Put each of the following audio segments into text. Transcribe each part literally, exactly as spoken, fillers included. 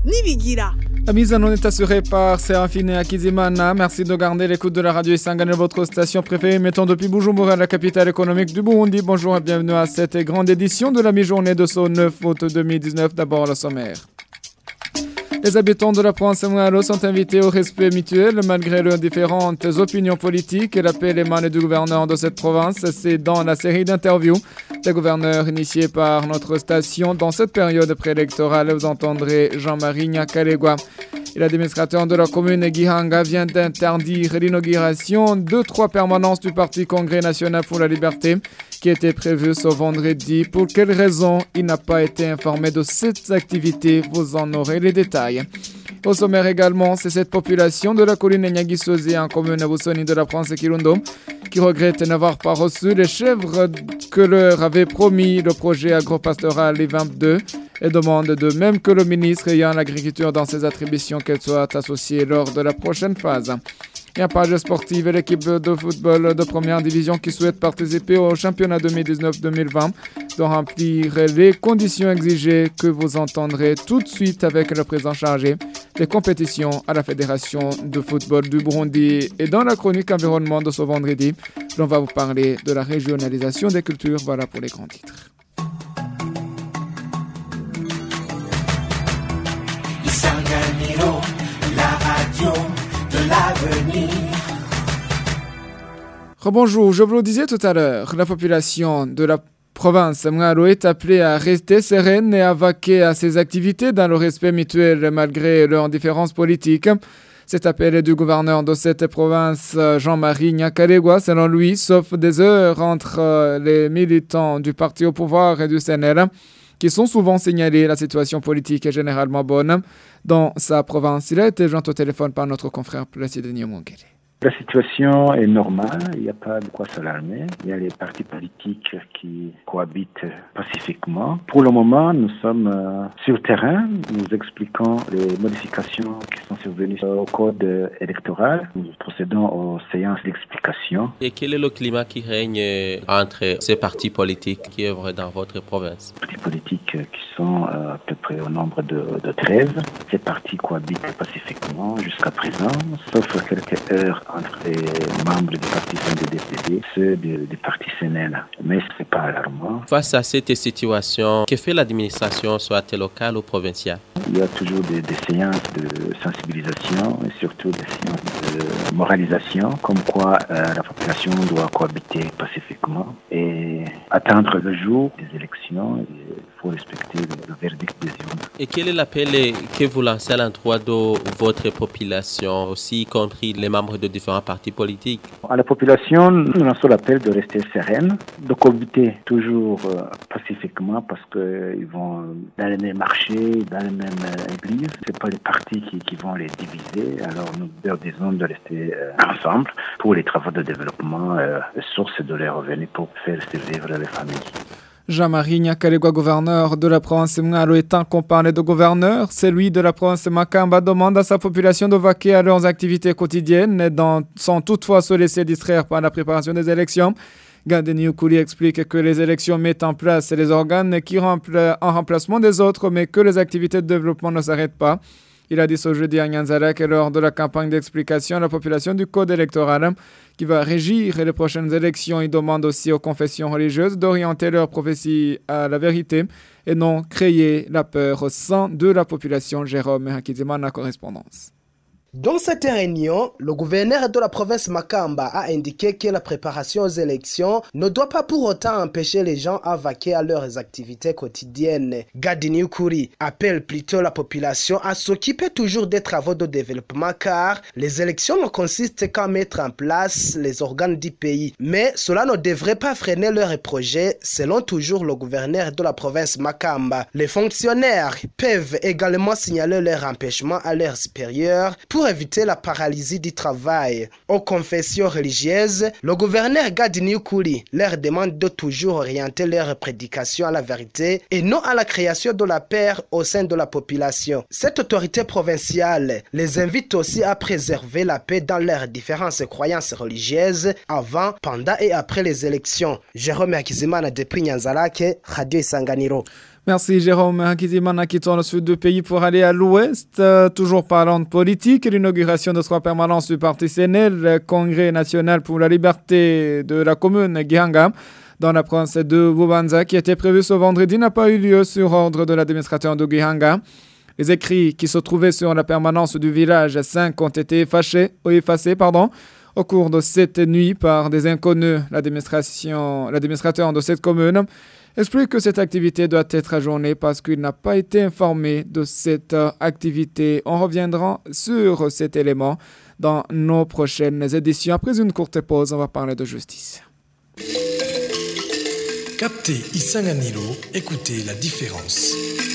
Nibigira. La mise en onde est assurée par Séraphine Akizimana. Merci de garder l'écoute de la radio Isangane, votre station préférée. Mettons depuis Bujumbura, la capitale économique du Burundi. Bonjour et bienvenue à cette grande édition de la mi-journée de ce neuf août deux mille dix-neuf. D'abord le sommaire. Les habitants de la province Mwalo sont invités au respect mutuel malgré leurs différentes opinions politiques. L'appel émane du gouverneur de cette province. C'est dans la série d'interviews des gouverneurs initiés par notre station. Dans cette période préélectorale, vous entendrez Jean-Marie Nyakalegwa. Et l'administrateur de la commune Gihanga vient d'interdire l'inauguration de trois permanences du Parti Congrès National pour la Liberté qui était prévue ce vendredi. Pour quelles raisons il n'a pas été informé de cette activité? Vous en aurez les détails. Au sommaire également, c'est cette population de la colline Nyagisozi en commune Busoni de la province Kirundo qui regrette n'avoir pas reçu les chèvres que leur avait promis le projet agropastoral I vingt-deux et demande de même que le ministre ayant l'agriculture dans ses attributions qu'elle soit associée lors de la prochaine phase. Et en page sportive, l'équipe de football de première division qui souhaite participer au championnat deux mille dix-neuf deux mille vingt doit remplir les conditions exigées que vous entendrez tout de suite avec le président chargé des compétitions à la Fédération de football du Burundi. Et dans la chronique environnement de ce vendredi, on va vous parler de la régionalisation des cultures. Voilà pour les grands titres. Isanganiro, la radio de l'avenir. Rebonjour, je vous le disais tout à l'heure, la population de la province Mwalo est appelée à rester sereine et à vaquer à ses activités dans le respect mutuel malgré leurs différences politiques. Cet appel est du gouverneur de cette province, Jean-Marie Nyakalegwa. Selon lui, sauf des heures entre les militants du parti au pouvoir et du C N L, qui sont souvent signalés, la situation politique est généralement bonne dans sa province. Il a été joint au téléphone par notre confrère Placide Nyamongele. La situation est normale, il n'y a pas de quoi s'alarmer. Il y a les partis politiques qui cohabitent pacifiquement. Pour le moment, nous sommes euh, sur le terrain, nous expliquons les modifications qui sont survenues au code électoral. Nous procédons aux séances d'explication. Et quel est le climat qui règne entre ces partis politiques qui œuvrent dans votre province? Les partis politiques qui sont euh, à peu près au nombre de, de treize. Ces partis cohabitent pacifiquement jusqu'à présent, sauf quelques heures entre les membres du parti C N D D F D D, ceux du, du parti C N L. Mais ce n'est pas alarmant. Face à cette situation, que fait l'administration, soit locale ou provinciale? Il y a toujours des, des séances de sensibilisation et surtout des séances de moralisation, comme quoi euh, la population doit cohabiter pacifiquement et attendre le jour des élections. Il faut respecter le, le verdict des urnes. Et quel est l'appel que vous lancez à l'endroit de votre population, aussi y compris les membres de différents partis politiques? À la population, nous lançons l'appel de rester sereine, de cohabiter toujours euh, pacifiquement parce qu'ils vont dans les mêmes marchés, dans les mêmes euh, églises. Ce n'est pas les partis qui, qui vont les diviser. Alors nous leur disons de rester euh, ensemble pour les travaux de développement, euh, les sources de leurs revenus pour faire survivre les familles. Jean-Marie Nyakalegwa, gouverneur de la province Mwalo, étant qu'on parlait de gouverneur, celui de la province Makamba demande à sa population de vaquer à leurs activités quotidiennes et dans, sans toutefois se laisser distraire par la préparation des élections. Gandeni Ukuli explique que les élections mettent en place les organes qui rempla- en remplacement des autres, mais que les activités de développement ne s'arrêtent pas. Il a dit ce jeudi à Nyanzala que lors de la campagne d'explication à la population du code électoral qui va régir les prochaines élections, il demande aussi aux confessions religieuses d'orienter leur prophétie à la vérité et non créer la peur au sein de la population. Jérôme Hakizimana, correspondance. Dans cette réunion, le gouverneur de la province Makamba a indiqué que la préparation aux élections ne doit pas pour autant empêcher les gens à vaquer à leurs activités quotidiennes. Gadini Ukuri appelle plutôt la population à s'occuper toujours des travaux de développement car les élections ne consistent qu'à mettre en place les organes du pays. Mais cela ne devrait pas freiner leurs projets selon toujours le gouverneur de la province Makamba. Les fonctionnaires peuvent également signaler leur empêchement à leurs supérieurs pour éviter la paralysie du travail. Aux confessions religieuses, le gouverneur Gadini Ukuri leur demande de toujours orienter leurs prédications à la vérité et non à la création de la peur au sein de la population. Cette autorité provinciale les invite aussi à préserver la paix dans leurs différentes croyances religieuses avant, pendant et après les élections. Jérôme Akizimana depuis Nyanzarake, Radio Isanganiro. Merci Jérôme Hakizimana qui tourne au sud du pays pour aller à l'ouest. Euh, toujours parlant de politique, l'inauguration de trois permanences du Parti C N L, Congrès national pour la liberté de la commune Gihanga, dans la province de Bubanza, qui était prévue ce vendredi, n'a pas eu lieu sur ordre de l'administrateur de Gihanga. Les écrits qui se trouvaient sur la permanence du village cinq ont été effacés, effacés pardon, au cours de cette nuit par des inconnus. L'administration, l'administrateur de cette commune explique que cette activité doit être ajournée parce qu'il n'a pas été informé de cette activité. On reviendra sur cet élément dans nos prochaines éditions. Après une courte pause, on va parler de justice. Captez Isanganilo, écoutez la différence.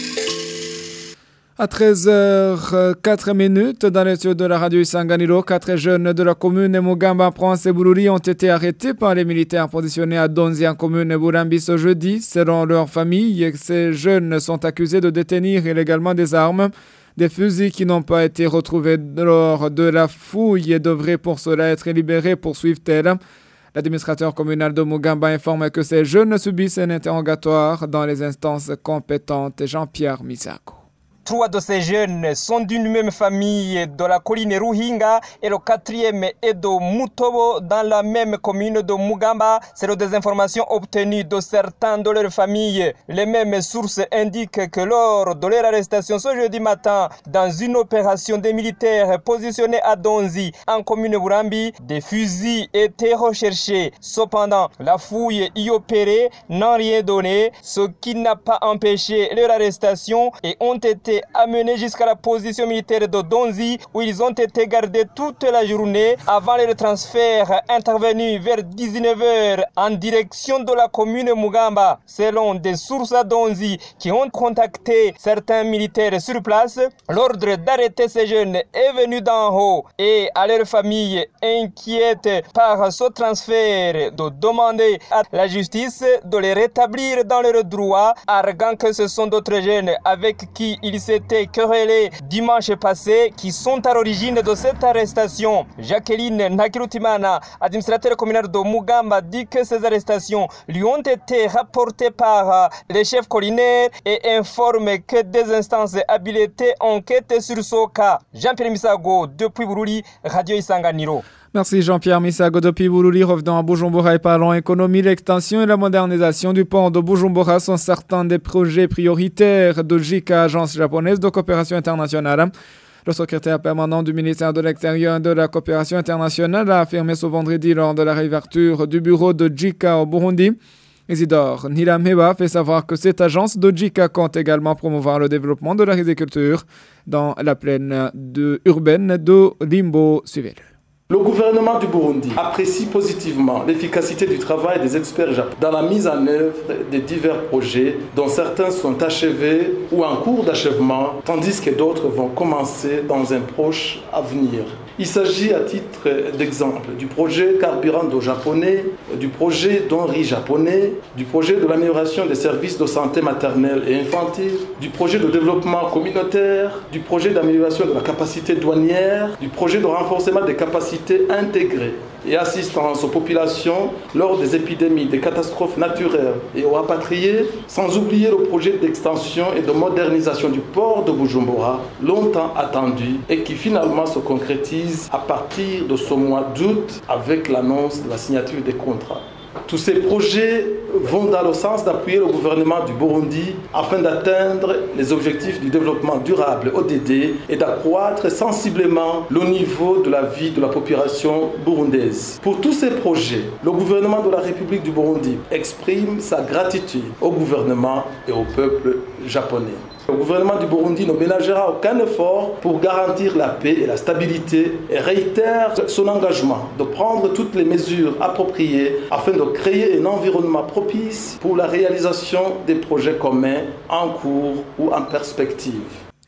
À treize heures quatre minutes, dans les studios de la radio Isanganilo, quatre jeunes de la commune Mugamba, Prince et Bururi ont été arrêtés par les militaires positionnés à Donzi en commune Burambi ce jeudi. Selon leur famille, ces jeunes sont accusés de détenir illégalement des armes. Des fusils qui n'ont pas été retrouvés lors de la fouille et devraient pour cela être libérés, poursuivent-elles. L'administrateur communal de Mugamba informe que ces jeunes subissent un interrogatoire dans les instances compétentes. Jean-Pierre Misako. Trois de ces jeunes sont d'une même famille de la colline Ruhinga et le quatrième est de Mutobo dans la même commune de Mugamba. Selon des informations obtenues de certains de leur famille, les mêmes sources indiquent que lors de leur arrestation ce jeudi matin, dans une opération des militaires positionnés à Donzi en commune Burambi, des fusils étaient recherchés. Cependant, la fouille y opérée n'a rien donné, ce qui n'a pas empêché leur arrestation et ont été amenés jusqu'à la position militaire de Donzi où ils ont été gardés toute la journée avant le transfert intervenu vers dix-neuf heures en direction de la commune Mugamba. Selon des sources à Donzi qui ont contacté certains militaires sur place, l'ordre d'arrêter ces jeunes est venu d'en haut et à leur famille inquiète par ce transfert de demander à la justice de les rétablir dans leurs droits, arguant que ce sont d'autres jeunes avec qui ils s'étaient querellés dimanche passé qui sont à l'origine de cette arrestation. Jacqueline Nakirutimana, administrateur communal de Mugamba, dit que ces arrestations lui ont été rapportées par les chefs collinaires et informe que des instances habilitées enquêtent sur ce cas. Jean-Pierre Misago, depuis Bururi, Radio Isanganiro. Merci Jean-Pierre Misago depuis Bururi. Revenant à Bujumbura et parlons économie, l'extension et la modernisation du port de Bujumbura sont certains des projets prioritaires de J I C A, agence japonaise de coopération internationale. Le secrétaire permanent du ministère de l'Extérieur et de la coopération internationale a affirmé ce vendredi lors de la réouverture du bureau de J I C A au Burundi. Isidore Nilameba fait savoir que cette agence de J I C A compte également promouvoir le développement de la riziculture dans la plaine de, urbaine de Limbo. Suivez-le. Le gouvernement du Burundi apprécie positivement l'efficacité du travail des experts japonais dans la mise en œuvre des divers projets dont certains sont achevés ou en cours d'achèvement, tandis que d'autres vont commencer dans un proche avenir. Il s'agit à titre d'exemple du projet carburant d'eau japonais, du projet don riz japonais, du projet de l'amélioration des services de santé maternelle et infantile, du projet de développement communautaire, du projet d'amélioration de la capacité douanière, du projet de renforcement des capacités intégrées et assistance aux populations lors des épidémies, des catastrophes naturelles et aux rapatriés, sans oublier le projet d'extension et de modernisation du port de Bujumbura, longtemps attendu et qui finalement se concrétise à partir de ce mois d'août avec l'annonce de la signature des contrats. Tous ces projets vont dans le sens d'appuyer le gouvernement du Burundi afin d'atteindre les objectifs du développement durable O D D et d'accroître sensiblement le niveau de la vie de la population burundaise. Pour tous ces projets, le gouvernement de la République du Burundi exprime sa gratitude au gouvernement et au peuple japonais. Le gouvernement du Burundi ne ménagera aucun effort pour garantir la paix et la stabilité et réitère son engagement de prendre toutes les mesures appropriées afin de créer un environnement propice pour la réalisation des projets communs en cours ou en perspective.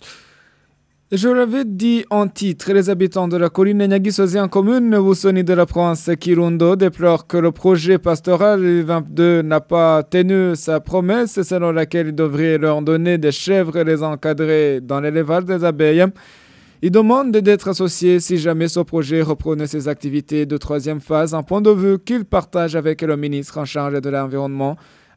Je l'avais dit en titre, les habitants de la colline Nyagisozi en commune Wusoni de la province Kirundo déplorent que le projet pastoral vingt-deux n'a pas tenu sa promesse selon laquelle il devrait leur donner des chèvres et les encadrer dans l'élevage des abeilles. Ils demandent d'être associés si jamais ce projet reprenait ses activités de troisième phase, un point de vue qu'ils partagent avec le ministre en charge de l'environnement,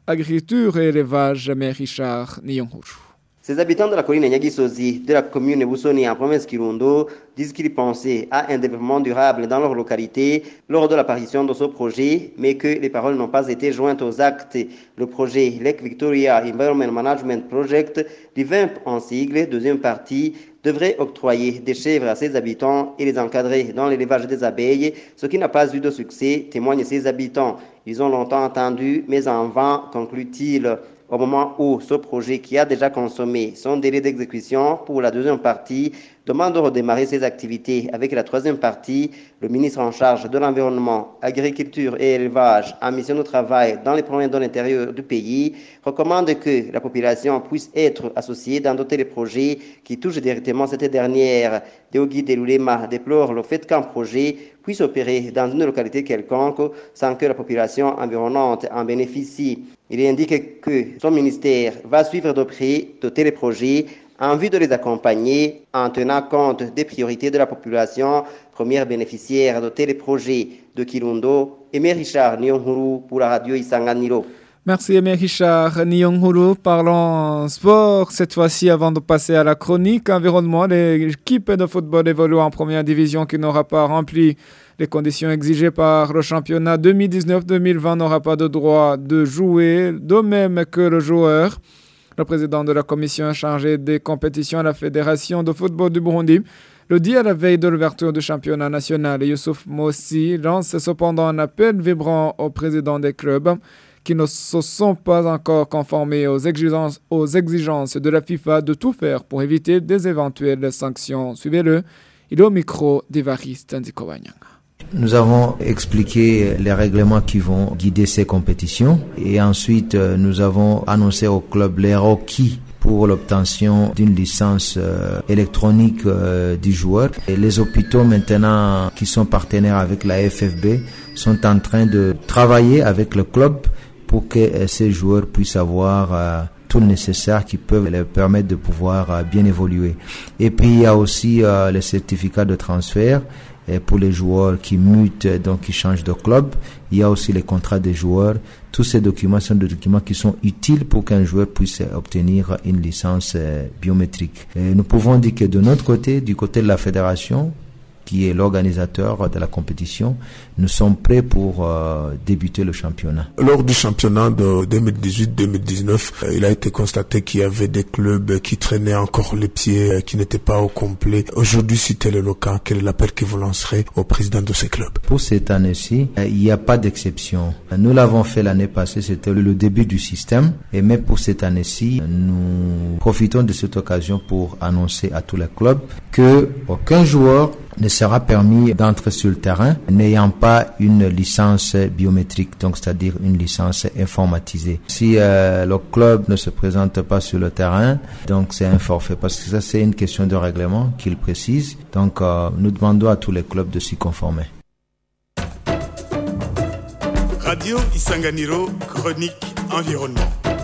agriculture et élevage, mais Richard Niyonhuru. Ces habitants de la colline Nyagisozi, de la commune Boussoni en province Kirundo, disent qu'ils pensaient à un développement durable dans leur localité lors de l'apparition de ce projet, mais que les paroles n'ont pas été jointes aux actes. Le projet Lake Victoria Environment Management Project, du V I M P en sigle, deuxième partie, devrait octroyer des chèvres à ses habitants et les encadrer dans l'élevage des abeilles, ce qui n'a pas eu de succès, témoignent ses habitants. Ils ont longtemps attendu, mais en vain, conclut-il. Au moment où ce projet, qui a déjà consommé son délai d'exécution pour la deuxième partie, demande de redémarrer ses activités avec la troisième partie, le ministre en charge de l'environnement, agriculture et élevage en mission de travail dans les provinces de l'intérieur du pays recommande que la population puisse être associée dans d'autres projets qui touchent directement cette dernière. Deogi Delulema déplore le fait qu'un projet puisse opérer dans une localité quelconque sans que la population environnante en bénéficie. Il indique que son ministère va suivre de près de tels projets en vue de les accompagner en tenant compte des priorités de la population, première bénéficiaire de tels projets de Kirundo. Aimé Richard Niyonhuru pour la radio Isanganiro. Merci Aimé Richard Niyonhuru. Parlons sport cette fois-ci avant de passer à la chronique environnement. L'équipe de football évolue en première division qui n'aura pas rempli les conditions exigées par le championnat deux mille dix-neuf deux mille vingt n'aura pas de droit de jouer, de même que le joueur. Le président de la commission chargée des compétitions à la Fédération de football du Burundi le dit à la veille de l'ouverture du championnat national. Youssouf Mossi lance cependant un appel vibrant aux présidents des clubs qui ne se sont pas encore conformés aux exigences, aux exigences de la FIFA de tout faire pour éviter des éventuelles sanctions. Suivez-le, il est au micro d'Evariste Ndikobanyanga. Nous avons expliqué les règlements qui vont guider ces compétitions et ensuite nous avons annoncé au club les requis pour l'obtention d'une licence euh, électronique euh, du joueur. Et les hôpitaux maintenant qui sont partenaires avec la F F B sont en train de travailler avec le club pour que euh, ces joueurs puissent avoir euh, tout le nécessaire qui peut leur permettre de pouvoir euh, bien évoluer. Et puis il y a aussi euh, les certificats de transfert. Et pour les joueurs qui mutent, donc qui changent de club, il y a aussi les contrats des joueurs. Tous ces documents sont des documents qui sont utiles pour qu'un joueur puisse obtenir une licence biométrique. Et nous pouvons dire que de notre côté, du côté de la fédération, qui est l'organisateur de la compétition, nous sommes prêts pour euh, débuter le championnat. Lors du championnat de deux mille dix-huit deux mille dix-neuf, euh, il a été constaté qu'il y avait des clubs qui traînaient encore les pieds, euh, qui n'étaient pas au complet. Aujourd'hui, si tel est le cas, quel est l'appel que vous lancerez au président de ces clubs? Pour cette année-ci, euh, il n'y a pas d'exception. Nous l'avons fait l'année passée, c'était le début du système. Et même pour cette année-ci, nous profitons de cette occasion pour annoncer à tous les clubs que aucun joueur ne sera permis d'entrer sur le terrain n'ayant pas une licence biométrique, donc c'est-à-dire une licence informatisée. Si euh, le club ne se présente pas sur le terrain, donc c'est un forfait, parce que ça c'est une question de règlement qu'il précise. Donc euh, nous demandons à tous les clubs de s'y conformer. Radio Isanganiro, chronique environnement.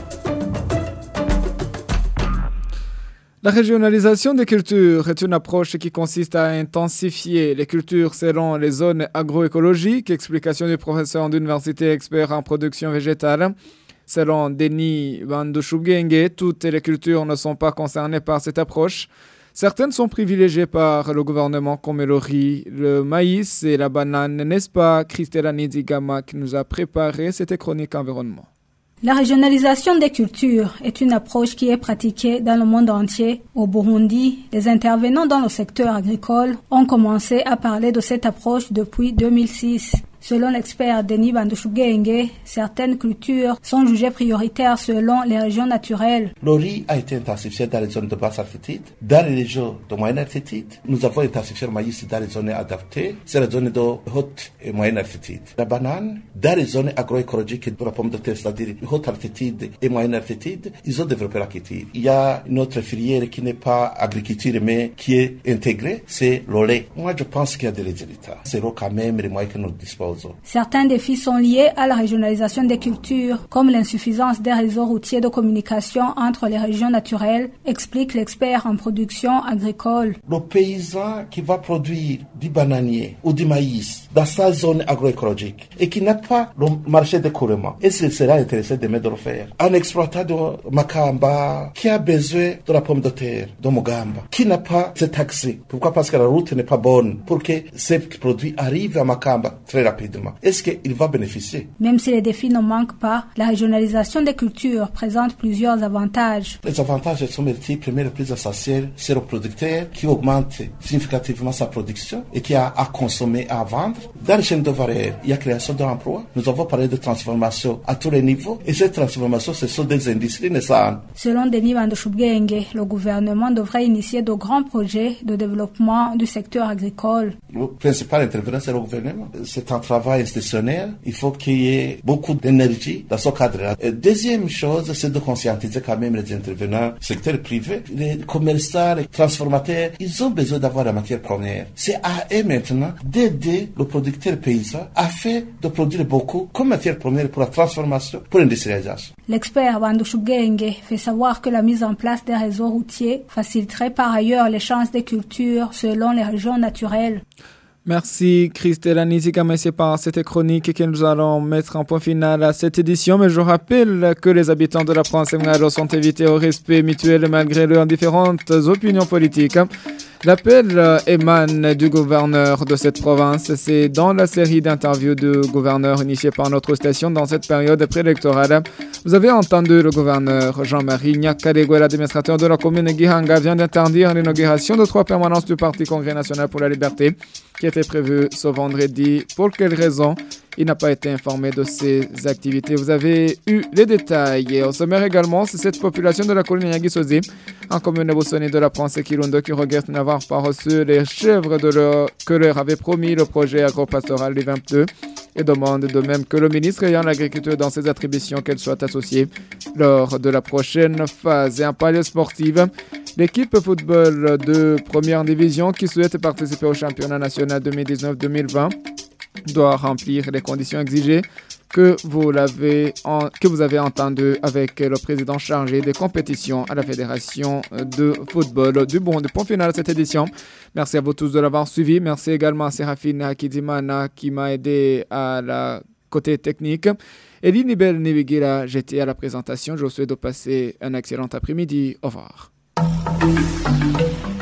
La régionalisation des cultures est une approche qui consiste à intensifier les cultures selon les zones agroécologiques. Explication du professeur d'université expert en production végétale. Selon Denis Bandushubgenge, toutes les cultures ne sont pas concernées par cette approche. Certaines sont privilégiées par le gouvernement comme le riz, le maïs et la banane. N'est-ce pas Christella Nidigama qui nous a préparé cette chronique environnement? La régionalisation des cultures est une approche qui est pratiquée dans le monde entier. Au Burundi, les intervenants dans le secteur agricole ont commencé à parler de cette approche depuis deux mille six. Selon l'expert Denis Bandushubgenge, certaines cultures sont jugées prioritaires selon les régions naturelles. Le riz a été intensifié dans les zones de basse altitude. Dans les régions de moyenne altitude, nous avons intensifié le maïs dans les zones adaptées, c'est la zone de haute et moyenne altitude. La banane, dans les zones agroécologiques de la pomme de terre, c'est-à-dire haute altitude et moyenne altitude, ils ont développé la culture. Il y a une autre filière qui n'est pas agriculture mais qui est intégrée, c'est le lait. Moi, je pense qu'il y a des résultats. C'est là quand même les moyens que nous disposons. Kibazo. Certains défis sont liés à la régionalisation des cultures, comme l'insuffisance des réseaux routiers de communication entre les régions naturelles, explique l'expert en production agricole. Le paysan qui va produire du bananier ou du maïs dans sa zone agroécologique et qui n'a pas le marché de couronnement, est-ce qu'il sera intéressé de mettre de le faire? Un exploitant de Makamba qui a besoin de la pomme de terre de Mugamba, qui n'a pas cet accès. Pourquoi? Parce que la route n'est pas bonne pour que ces produits arrivent à Makamba très rapidement. Est-ce qu'il va bénéficier? Même si les défis ne manquent pas, la régionalisation des cultures présente plusieurs avantages. Les avantages sont multiples, mais le plus essentiel, c'est le producteur qui augmente significativement sa production et qui a à consommer, à vendre. Dans les chaînes de valeur, il y a création d'emplois. Nous avons parlé de transformation à tous les niveaux et cette transformation, ce sont des industries naissantes. Selon Denis Bandoshubgenge, le gouvernement devrait initier de grands projets de développement du secteur agricole. Le principal intervenant, c'est le gouvernement. C'est un travail institutionnel. Il faut qu'il y ait beaucoup d'énergie dans ce cadre-là. Et deuxième chose, c'est de conscientiser quand même les intervenants du secteur privé. Les commerçants, les transformateurs, ils ont besoin d'avoir la matière première. C'est à eux maintenant d'aider le producteur paysan à faire de produire beaucoup comme matière première pour la transformation, pour l'industrialisation. L'expert Bandoshubgenge fait savoir que la mise en place des réseaux routiers faciliterait par ailleurs les chances des cultures selon les régions naturelles. Merci Christelle Nizika, merci par cette chronique que nous allons mettre en point final à cette édition. Mais je rappelle que les habitants de la province Ngalo sont invités au respect mutuel malgré leurs différentes opinions politiques. L'appel émane du gouverneur de cette province. C'est dans la série d'interviews du gouverneur initiée par notre station dans cette période préélectorale. Vous avez entendu le gouverneur Jean-Marie Nyakaregwe, l'administrateur de la commune Gihanga, vient d'interdire l'inauguration de trois permanences du Parti Congrès National pour la Liberté qui était prévue ce vendredi. Pour quelles raisons? Il n'a pas été informé de ces activités. Vous avez eu les détails. Et au sommaire également, c'est cette population de la colline Nyagisozi, en commune de Bossoni de la province Kirundo, qui regrette n'avoir pas reçu les chèvres de leur, que leur avait promis le projet agropastoral du vingt-deux et demande de même que le ministre ayant l'agriculture dans ses attributions qu'elle soit associée lors de la prochaine phase. Et en palier sportif, l'équipe football de première division qui souhaite participer au championnat national deux mille dix-neuf deux mille vingt doit remplir les conditions exigées que vous, l'avez en, que vous avez entendu avec le président chargé des compétitions à la Fédération de football du Burundi. Point final à cette édition. Merci à vous tous de l'avoir suivi. Merci également à Séraphine Hakizimana qui m'a aidé à la côté technique. Elie Nibel Nibigira, j'étais à la présentation. Je vous souhaite de passer un excellent après-midi. Au revoir.